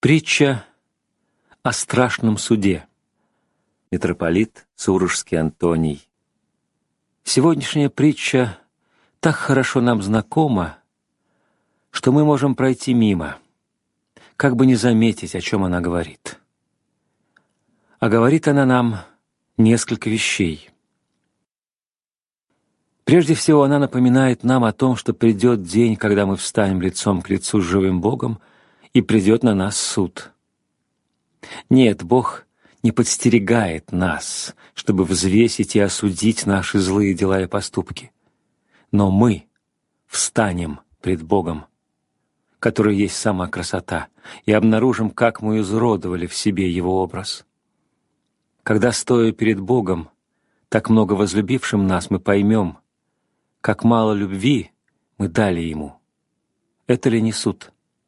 Притча о страшном суде. Митрополит Сурожский Антоний. Сегодняшняя притча так хорошо нам знакома, что мы можем пройти мимо, как бы не заметить, о чем она говорит. А говорит она нам несколько вещей. Прежде всего, она напоминает нам о том, что придет день, когда мы встанем лицом к лицу с живым Богом, и придет на нас суд. Нет, Бог не подстерегает нас, чтобы взвесить и осудить наши злые дела и поступки. Но мы встанем пред Богом, который есть сама красота, и обнаружим, как мы изуродовали в себе Его образ. Когда, стоя перед Богом, так много возлюбившим нас, мы поймем, как мало любви мы дали Ему. Это ли не суд?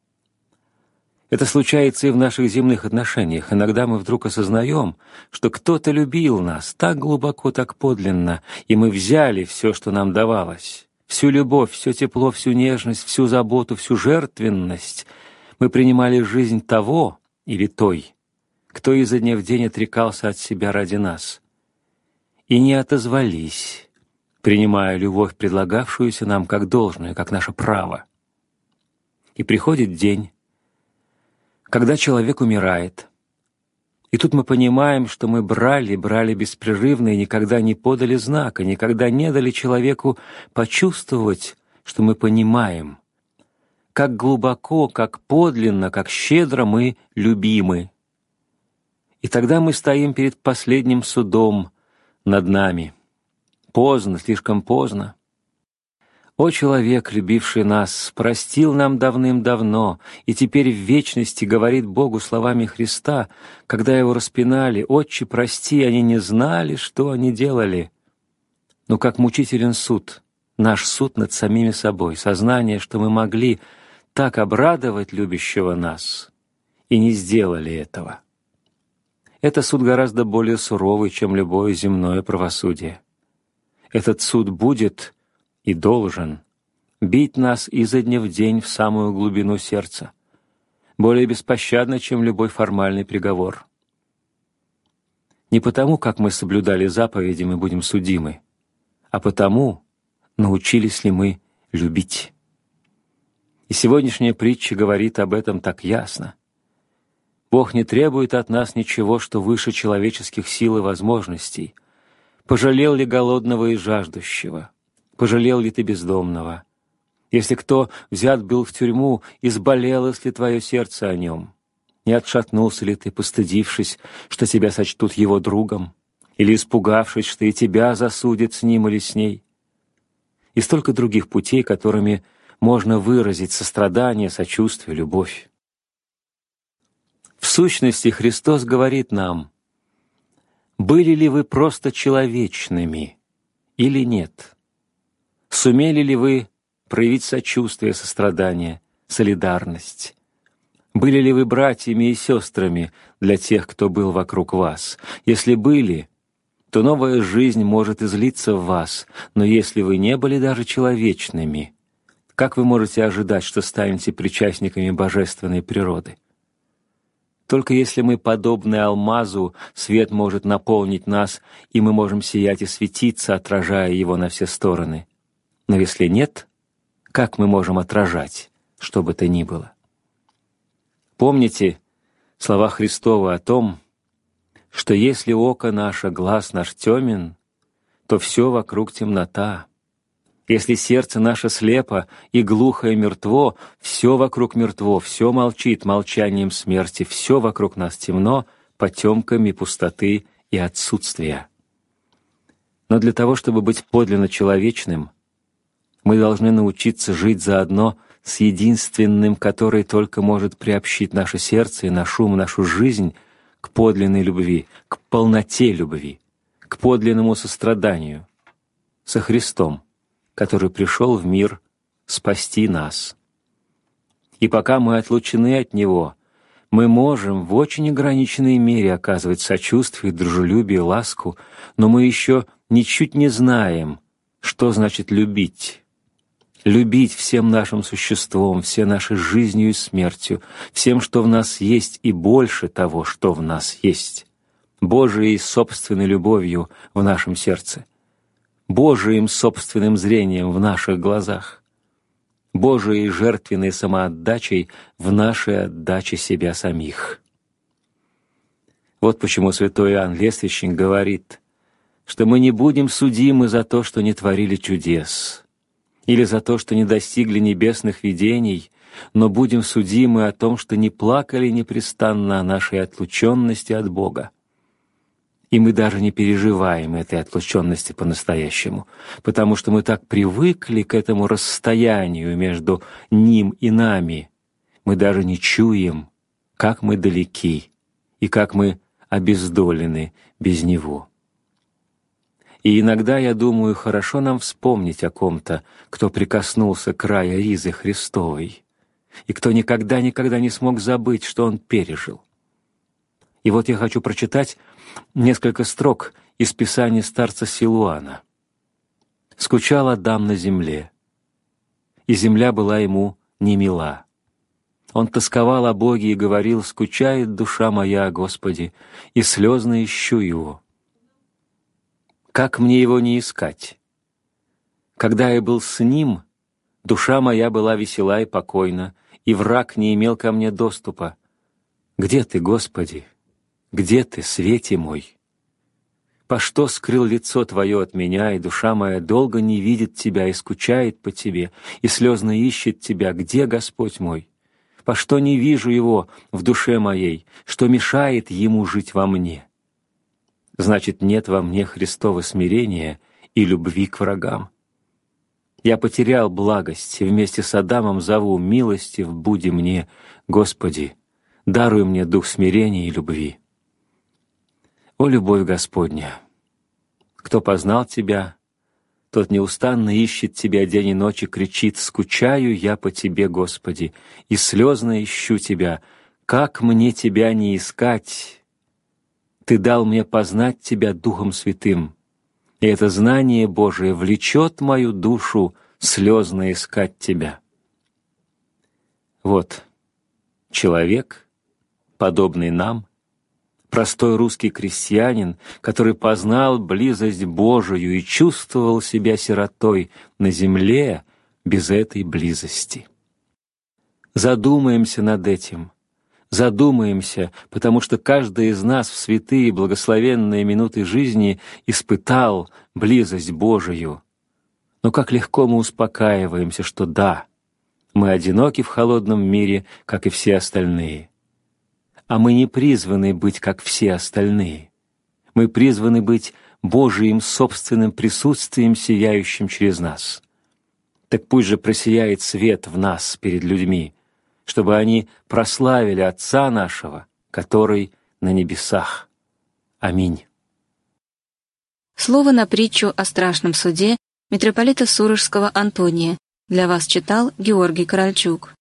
Это случается и в наших земных отношениях. Иногда мы вдруг осознаем, что кто-то любил нас так глубоко, так подлинно, и мы взяли все, что нам давалось. Всю любовь, все тепло, всю нежность, всю заботу, всю жертвенность. Мы принимали жизнь того или той, кто изо дня в день отрекался от себя ради нас. И не отозвались, принимая любовь, предлагавшуюся нам как должное, как наше право. И приходит день, когда человек умирает. И тут мы понимаем, что мы брали беспрерывно и никогда не подали знака, никогда не дали человеку почувствовать, что мы понимаем, как глубоко, как подлинно, как щедро мы любимы. И тогда мы стоим перед последним судом над нами. Поздно, слишком поздно. О, человек, любивший нас, простил нам давным-давно, и теперь в вечности говорит Богу словами Христа, когда Его распинали: «Отче, прости, они не знали, что они делали». Но как мучителен суд, наш суд над самими собой, сознание, что мы могли так обрадовать любящего нас, и не сделали этого. Это суд гораздо более суровый, чем любое земное правосудие. Этот суд будет и должен бить нас изо дня в день в самую глубину сердца, более беспощадно, чем любой формальный приговор. Не потому, как мы соблюдали заповеди, мы будем судимы, а потому, научились ли мы любить. И сегодняшняя притча говорит об этом так ясно. Бог не требует от нас ничего, что выше человеческих сил и возможностей. Пожалел ли голодного и жаждущего? Пожалел ли ты бездомного? Если кто взят был в тюрьму, изболелось ли твое сердце о нем? Не отшатнулся ли ты, постыдившись, что тебя сочтут его другом? Или испугавшись, что и тебя засудят с ним или с ней? И столько других путей, которыми можно выразить сострадание, сочувствие, любовь. В сущности, Христос говорит нам: были ли вы просто человечными или нет? Сумели ли вы проявить сочувствие, сострадание, солидарность? Были ли вы братьями и сестрами для тех, кто был вокруг вас? Если были, то новая жизнь может излиться в вас, но если вы не были даже человечными, как вы можете ожидать, что станете причастниками божественной природы? Только если мы подобны алмазу, свет может наполнить нас, и мы можем сиять и светиться, отражая его на все стороны. Но если нет, как мы можем отражать, что бы то ни было? Помните слова Христовы о том, что если око наше, глаз наш темен, то все вокруг темнота. Если сердце наше слепо и глухо и мертво, все вокруг мертво, все молчит молчанием смерти, все вокруг нас темно, потемками пустоты и отсутствия. Но для того, чтобы быть подлинно человечным, мы должны научиться жить заодно с единственным, который только может приобщить наше сердце и наш ум, нашу жизнь к подлинной любви, к полноте любви, к подлинному состраданию, со Христом, который пришел в мир спасти нас. И пока мы отлучены от Него, мы можем в очень ограниченной мере оказывать сочувствие, дружелюбие, ласку, но мы еще ничуть не знаем, что значит любить. любить всем нашим существом, всей нашей жизнью и смертью, всем, что в нас есть, и больше того, что в нас есть, Божией собственной любовью в нашем сердце, Божиим собственным зрением в наших глазах, Божией жертвенной самоотдачей в нашей отдаче себя самих. Вот почему святой Иоанн Лествичник говорит, что мы не будем судимы за то, что не творили чудес, или за то, что не достигли небесных видений, но будем судимы о том, что не плакали непрестанно о нашей отлученности от Бога. И мы даже не переживаем этой отлученности по-настоящему, потому что мы так привыкли к этому расстоянию между Ним и нами, мы даже не чуем, как мы далеки и как мы обездолены без Него. И иногда я думаю, хорошо нам вспомнить о ком-то, кто прикоснулся к краю ризы Христовой, и кто никогда не смог забыть, что он пережил. И вот я хочу прочитать несколько строк из Писания старца Силуана. «Скучал Адам на земле, и земля была ему немила. Он тосковал о Боге и говорил: скучает душа моя о Господе, и слезно ищу Его. Как мне Его не искать? Когда я был с Ним, душа моя была весела и покойна, и враг не имел ко мне доступа. Где Ты, Господи? Где Ты, свете мой? По что скрыл лицо Твое от меня, и душа моя долго не видит Тебя и скучает по Тебе, и слезно ищет Тебя? Где Господь мой? По что не вижу Его в душе моей, что мешает Ему жить во мне? Значит, нет во мне Христова смирения и любви к врагам. Я потерял благость, и вместе с Адамом зову: милостив буди мне, Господи, даруй мне дух смирения и любви. О, любовь Господня! Кто познал Тебя, тот неустанно ищет Тебя день и ночь и кричит: скучаю я по Тебе, Господи, и слезно ищу Тебя. Как мне Тебя не искать? Ты дал мне познать Тебя Духом Святым, и это знание Божие влечет мою душу слезно искать Тебя. Вот человек, подобный нам, простой русский крестьянин, который познал близость Божию и чувствовал себя сиротой на земле без этой близости. Задумаемся над этим. Задумаемся, потому что каждый из нас в святые благословенные минуты жизни испытал близость Божию. Но как легко мы успокаиваемся, что да, мы одиноки в холодном мире, как и все остальные. А мы не призваны быть, как все остальные. Мы призваны быть Божиим собственным присутствием, сияющим через нас. Так пусть же просияет свет в нас перед людьми, чтобы они прославили Отца нашего, который на небесах. Аминь. Слово на притчу о страшном суде митрополита Сурожского Антония для вас читал Георгий Корольчук.